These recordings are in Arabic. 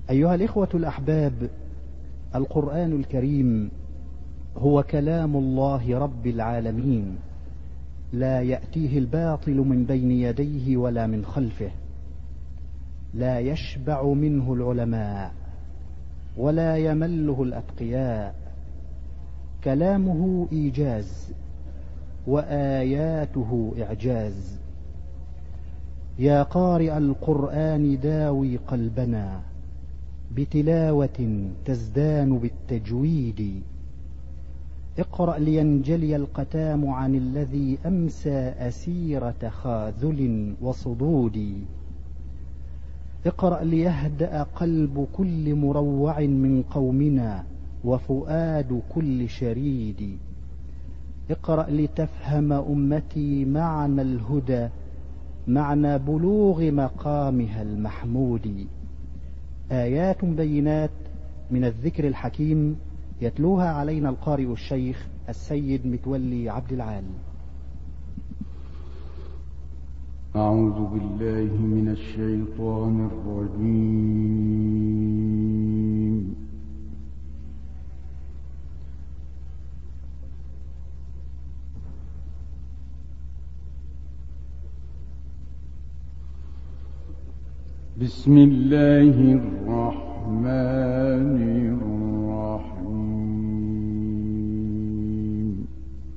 أيها الإخوة الأحباب، القرآن الكريم هو كلام الله رب العالمين، لا يأتيه الباطل من بين يديه ولا من خلفه، لا يشبع منه العلماء ولا يمله الأتقياء. كلامه إيجاز وآياته إعجاز. يا قارئ القرآن داوي قلبنا بتلاوة تزدان بالتجويد. اقرأ لينجلي القتام عن الذي أمسى أسير تخاذل وصدود. اقرأ ليهدأ قلب كل مروع من قومنا وفؤاد كل شريد. اقرأ لتفهم أمتي معنى الهدى، معنى بلوغ مقامها المحمود. آيات بينات من الذكر الحكيم يتلوها علينا القارئ الشيخ السيد متولي عبد العال. أعوذ بالله من الشيطان الرجيم. بسم الله الرحمن الرحيم.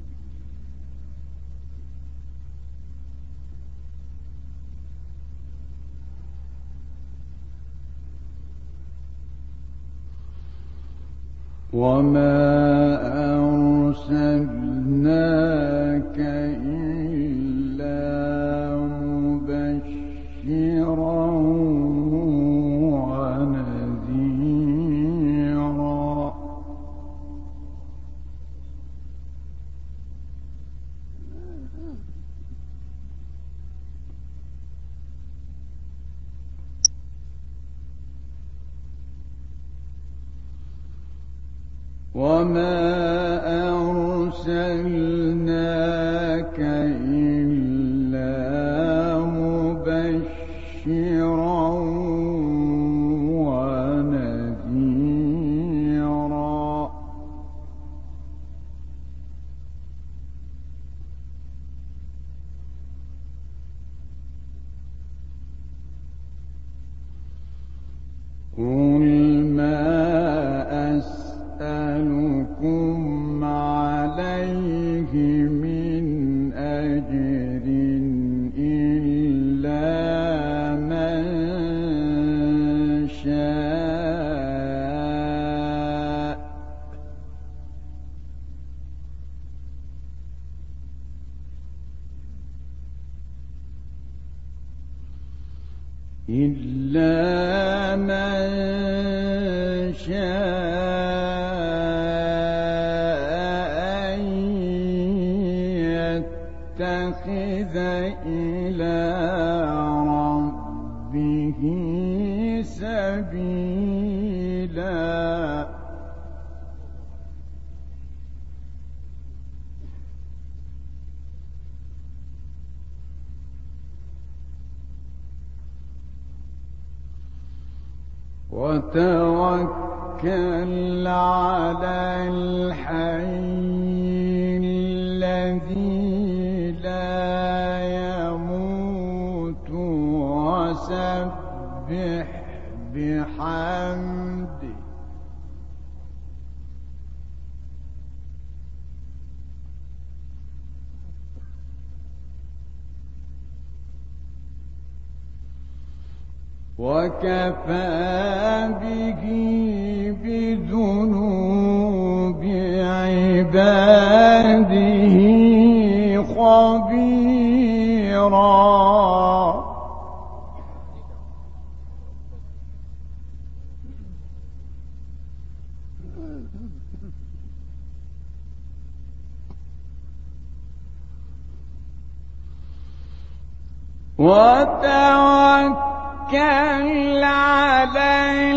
وما أرسلناك إلا مبشرا ونذيرا. وما أرسلناك إلا مبشرا ونذيرا. قل ما أسألكم عليه من أجر إلا من شاء أن يتخذ إلى ربه سبيلا. وتوكل على الحي الذي لا يموت وسبح بحمده وكفى به بذنوب عباده خبيرا. وتوكل على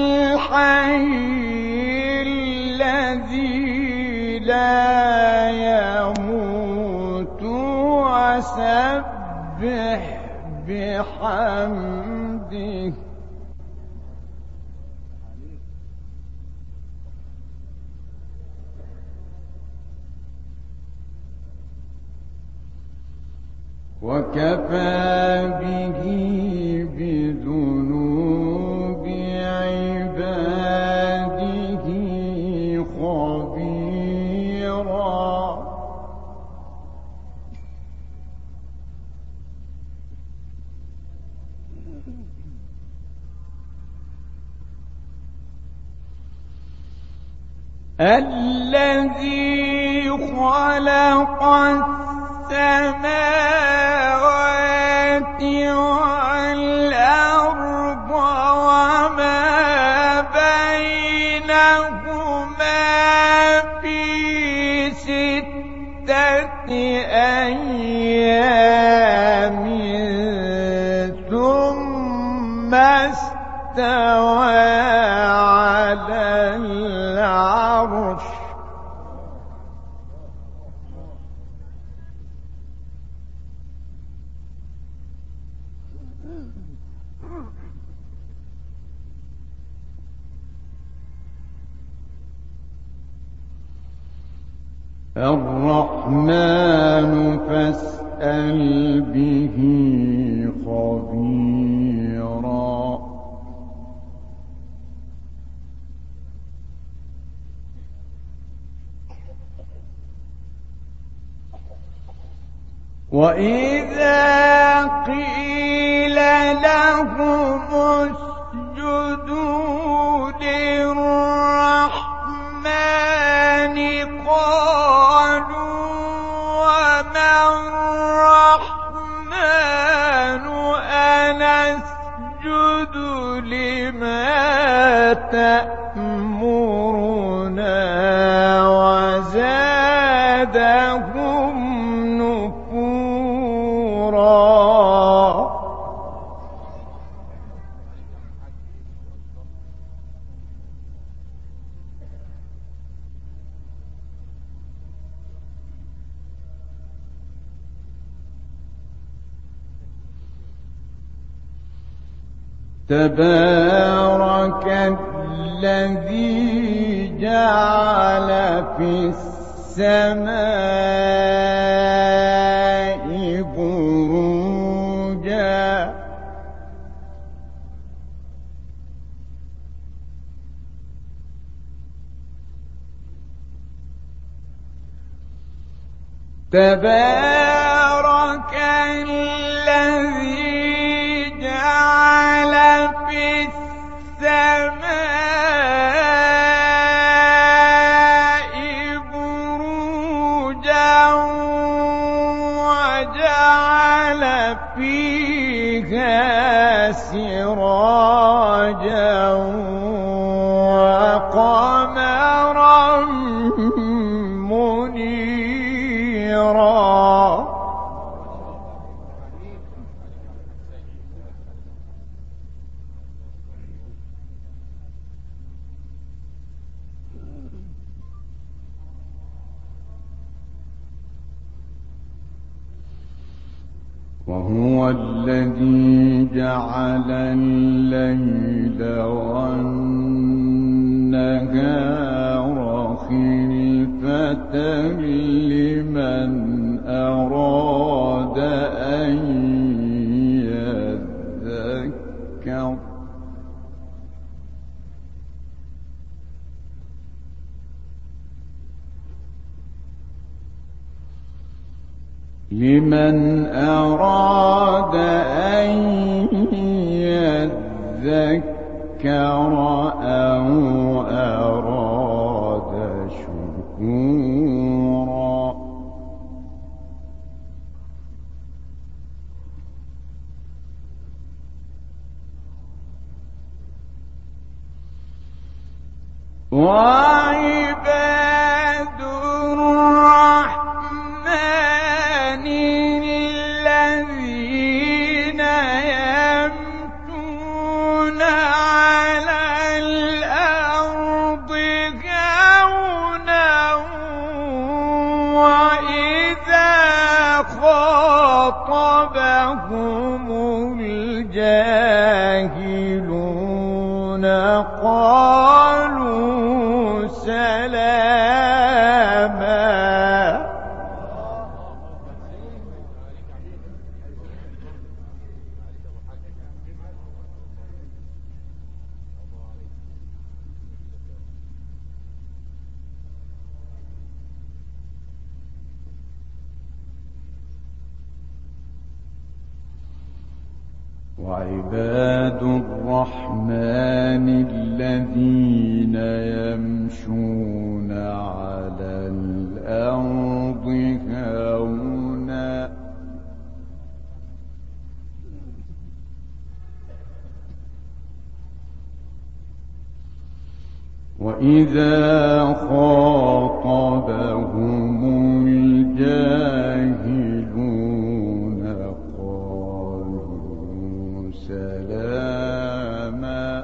الحي الذي لا يموت وسبح بحمده وكفى به بذنوب عباده خبيرا الذي خلق السماوات والأرض وما بينهما في 6 أيام ثم استوى على العرش الرحمن فاسأل به خبيرا وإذا قيل لهم اسجدوا للرحمن قالوا وما الرحمن أنسجد لما تأمرنا وزادهم نفورا تبارك الذي جعل في السماء بروجا تبارك الذي جعل في السماء بروجا وجعل فيها سراجا وقمرا منيرا وهو الذي جعل الليل والنهار خلفة لمن أراد أن يذكر لمن أراد أن يذكر أو أراد شكورا وعباد الرحمن الذين يمشون على الأرض هونا وإذا خاطبهم الجاهلون قالوا سلاما وعباد الرحمن الذين يمشون على الأرض هونا وإذا خاطبهم الجاهلون قالوا سلاما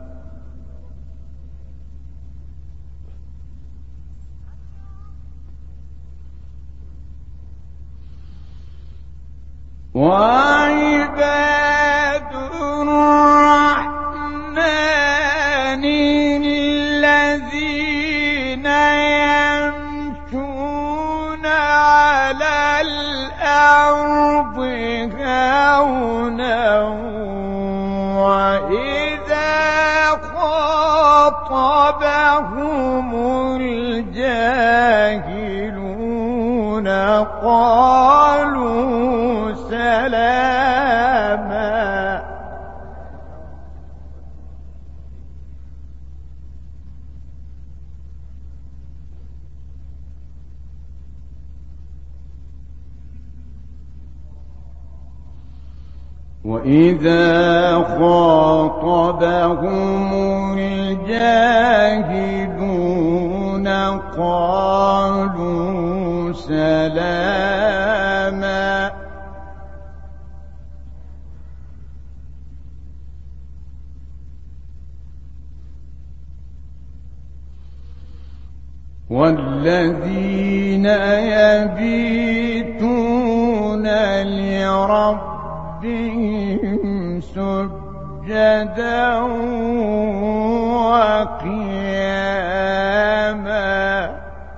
وعباد الرحمن الذين يمشون على الأرض هونا وإذا خاطبهم الجاهلون قالوا سلاما وإذا خاطبهم الجاهلون قالوا سلاما والذين يبيتون لربهم سجدا وقياما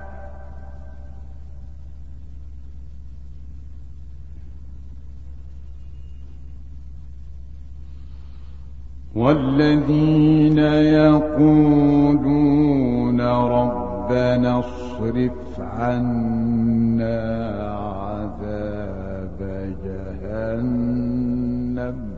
والذين يقولون ربنا اصرف عنا عذاب جهنم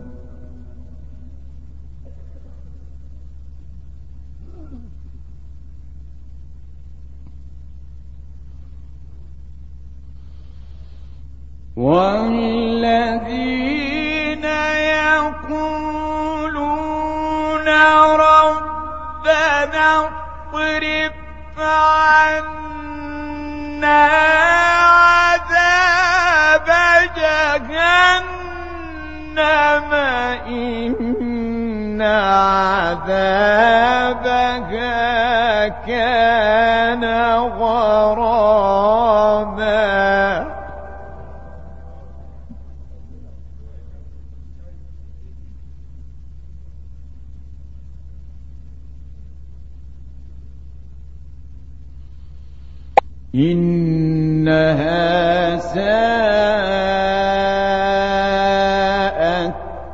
والذين يقولون ربنا اصرف عنا عذاب جهنم إن عذابها كان غراما إنها ساءت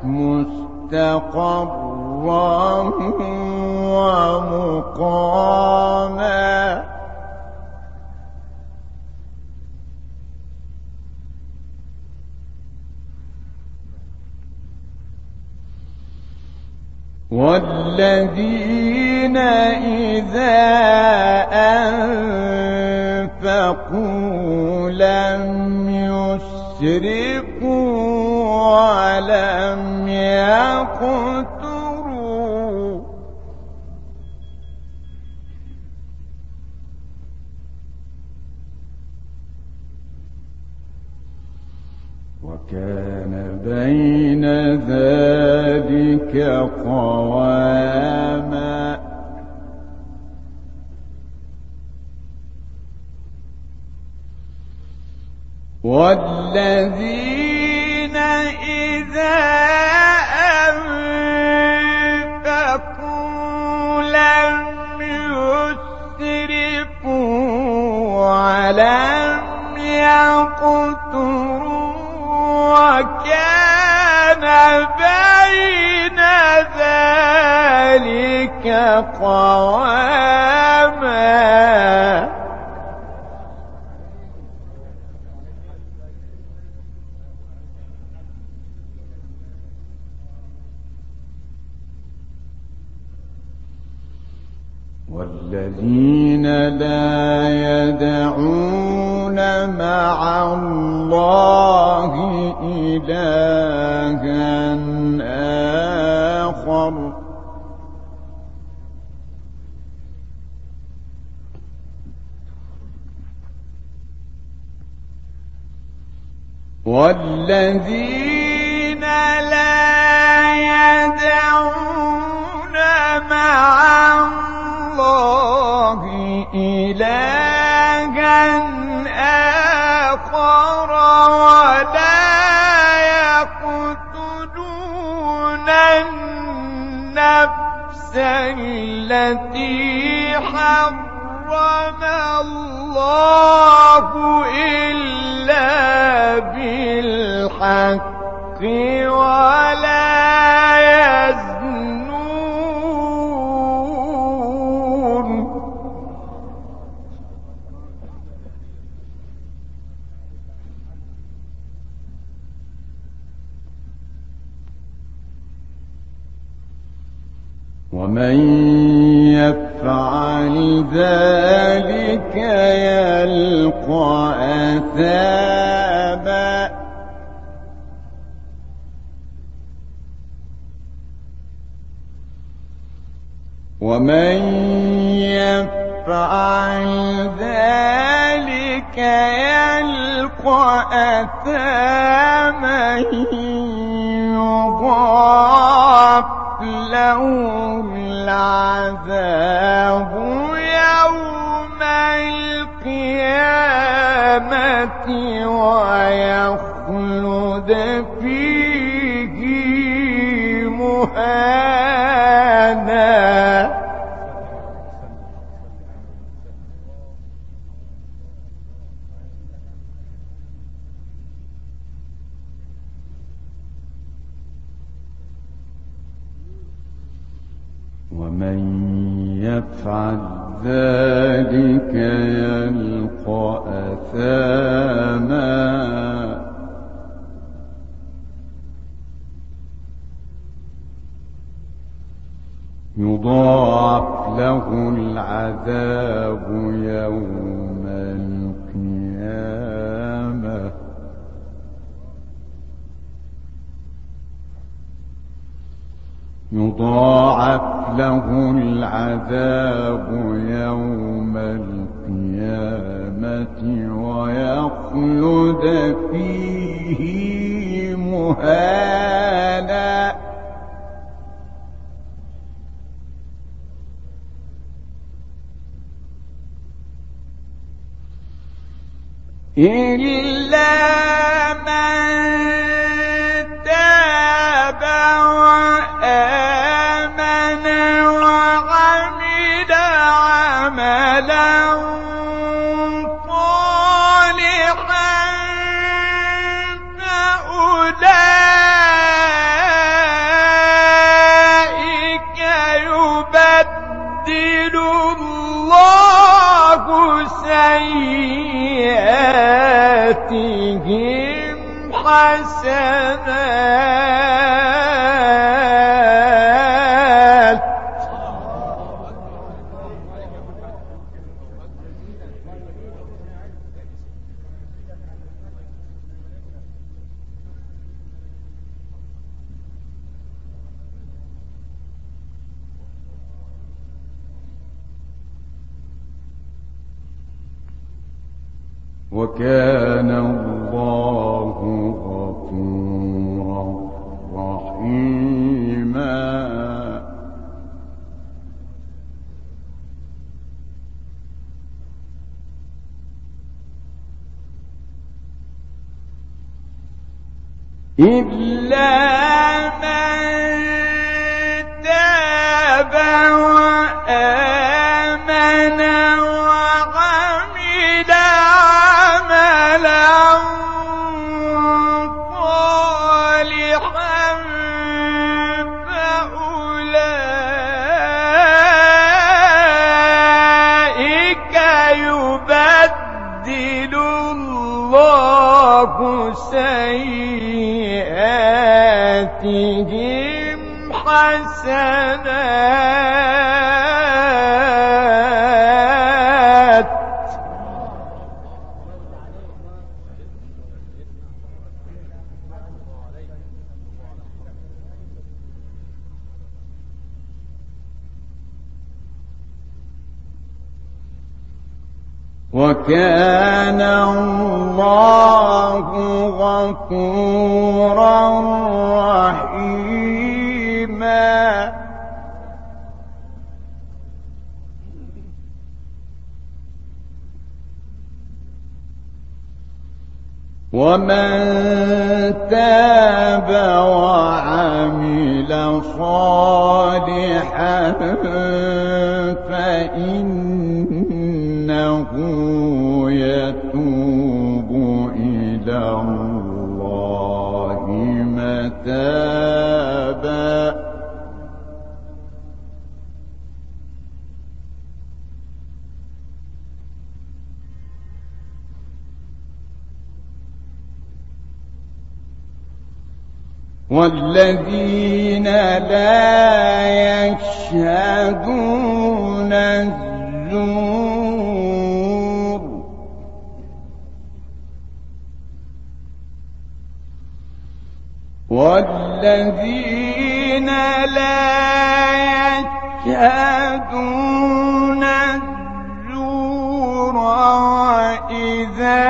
مستقرا ومقاما والذين إذا أنفقوا لم يسرفوا ولم يقتروا وكان بين ذلك قواما والذين إذا أنفقوا لم يسرفوا ولم يقتروا وكان بين ذلك قواما والذين لا يدعون مع الله إلها آخر والذين لا يدعون مع الله إلها آخر ولا يقتلون النفس التي حرم الله إلا بالحق ولا يزنون ومن يفعل ذلك يلقى أثاما ومن يفعل ذلك يلقى أثاما يضاعف له العذاب يوم القيامة ويخلد فيه مهانا ومن يفعل ذلك يلقى أثاما يضاعف له العذاب يوم القيامة يضاعف له العذاب يوم القيامة ويخلد فيه مهانا إلا من تاب وآمن وعمل عملا صالحا فأولئك يبدل الله سيئاتهم حسنات وكان الله غفورا رحيما إلا من تاب وآمن وعمل عملا صالحا فأولئك يبدل الله سيئاتهم حسنات وكان الله غفورا رحيما. ومن تاب وعمل صالحا فإنه يتوب إلى الله متابا. والذين لا يشهدون الزور والذين لا يشهدون الزور وإذا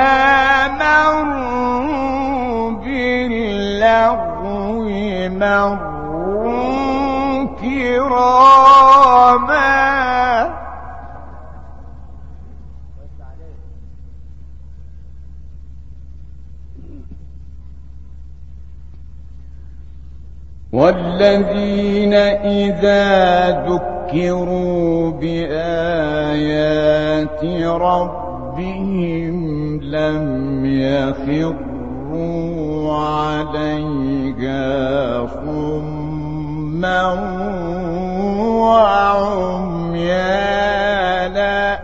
مروا باللغو مروا كراما. والذين إذا ذكروا بآيات ربهم لم يخروا عليها صما وعميانا.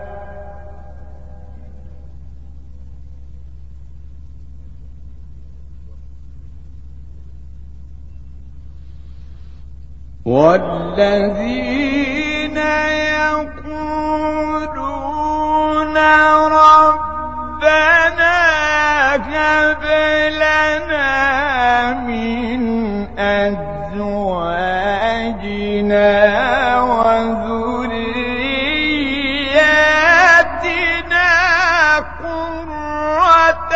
والذين يقولون ربنا هب لنا من أزواجنا وذرياتنا قرة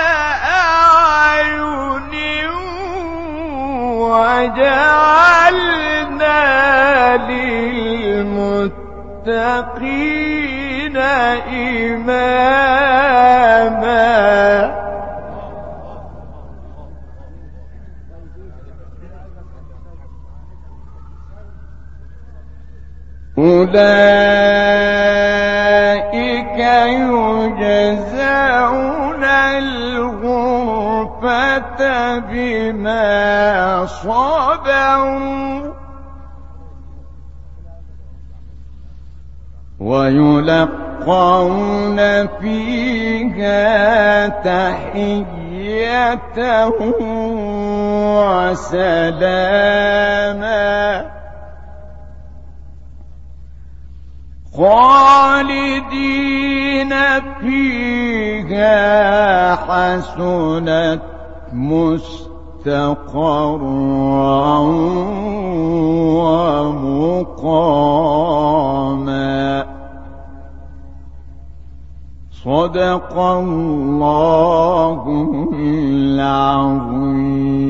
أعين وجعلنا للمتقين إماما. أولئك يجزون الغرفة بما صبروا ويلقون فيها تحية وسلاما خالدين فيها حسنت مستقرا ومقاما. صدق الله العظيم.